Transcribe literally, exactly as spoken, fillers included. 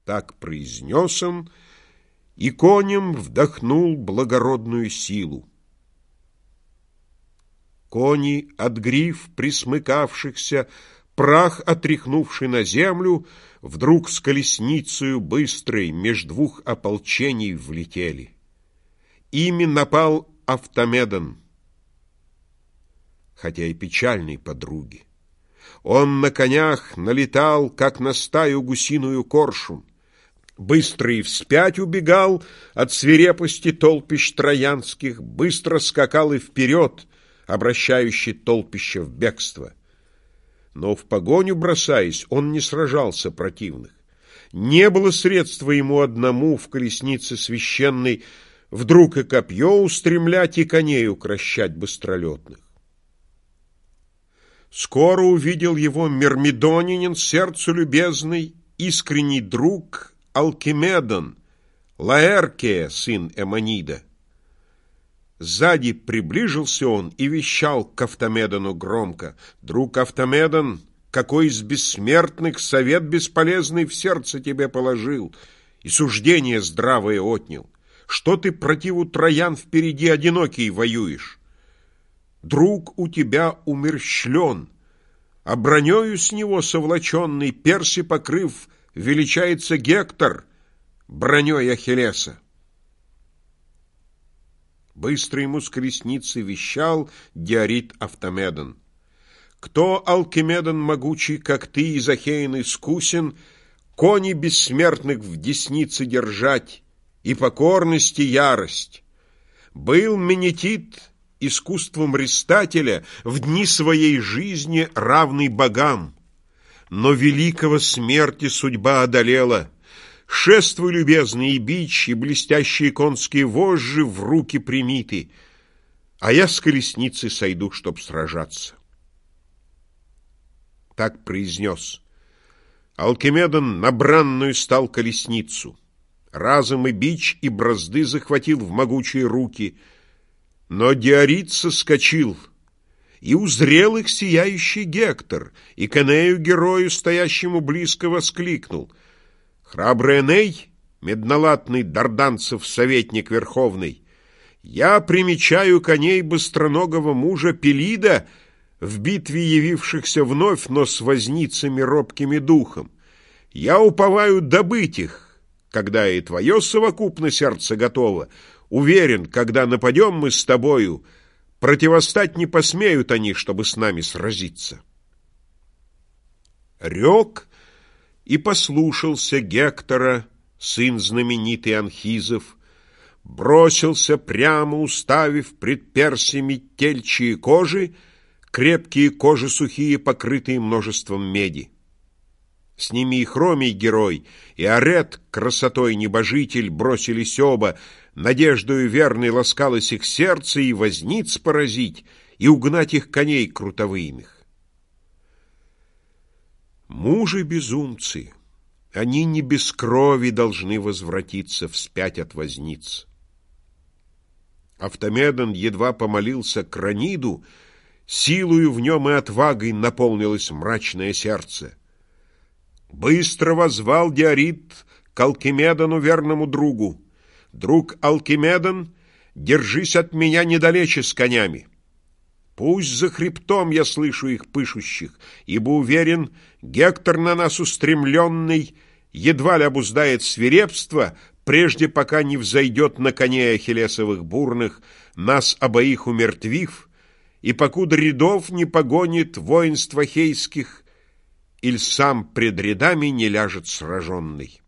Так произнес он, и конем вдохнул благородную силу. Кони, от гриф присмыкавшихся, прах отряхнувший на землю, вдруг с колесницею быстрой меж двух ополчений влетели. Ими напал Автомедон, хотя и печальной подруги. Он на конях налетал, как на стаю гусиную коршун, быстро и вспять убегал от свирепости толпищ троянских, быстро скакал и вперед, обращающий толпище в бегство. Но в погоню бросаясь, он не сражался противных. Не было средства ему одному в колеснице священной вдруг и копье устремлять, и коней укрощать быстролетных. Скоро увидел его мирмидонянин, сердцу любезный, искренний друг Алкимедон, Лаэркия, сын Эмонида. Сзади приближился он и вещал к Автомедону громко: «Друг Автомедон, какой из бессмертных совет бесполезный в сердце тебе положил и суждение здравое отнял? Что ты противу троян впереди одинокий воюешь? Друг у тебя умерщвлен, а бронею с него совлаченный, перси покрыв, величается Гектор броней Ахиллеса». Быстро ему с колесницы вещал Диорит Автомедон: «Кто, Алкимедон могучий, как ты, из Ахеин искусен, кони бессмертных в деснице держать и покорность и ярость? Был Менетит искусством рестателя в дни своей жизни равный богам, но великого смерти судьба одолела. Шествуй, любезный, и бич, и блестящие конские вожжи в руки прими ты, а я с колесницы сойду, чтоб сражаться». Так произнес. Алкимедон на бранную стал колесницу. Разом и бич, и бразды захватил в могучие руки, но Диорит соскочил, и узрел их сияющий Гектор, и к Энею герою, стоящему близко, воскликнул: «Храбрый Эней, меднолатный дарданцев советник верховный, я примечаю коней быстроногого мужа Пелида, в битве явившихся вновь, но с возницами робкими духом. Я уповаю добыть их, когда и твое совокупно сердце готово. Уверен, когда нападем мы с тобою, противостать не посмеют они, чтобы с нами сразиться». Рек и послушался Гектора, сын знаменитый Анхизов, бросился прямо, уставив пред персями тельчие кожи, крепкие кожи сухие, покрытые множеством меди. С ними и Хромий герой, и Арет, красотой небожитель, бросились оба, надеждою верной ласкалось их сердце, и возниц поразить, и угнать их коней крутовыйных. Мужи-безумцы, они не без крови должны возвратиться вспять от возниц. Автомедон едва помолился к Раниду, силою в нем и отвагой наполнилось мрачное сердце. Быстро воззвал Диорит к Алкимедону, верному другу: «Друг Алкимедон, держись от меня недалече с конями. Пусть за хребтом я слышу их пышущих, ибо уверен, Гектор на нас устремленный едва ли обуздает свирепство, прежде пока не взойдет на коней ахиллесовых бурных, нас обоих умертвив, и покуда рядов не погонит воинство хейских, иль сам пред рядами не ляжет сраженный».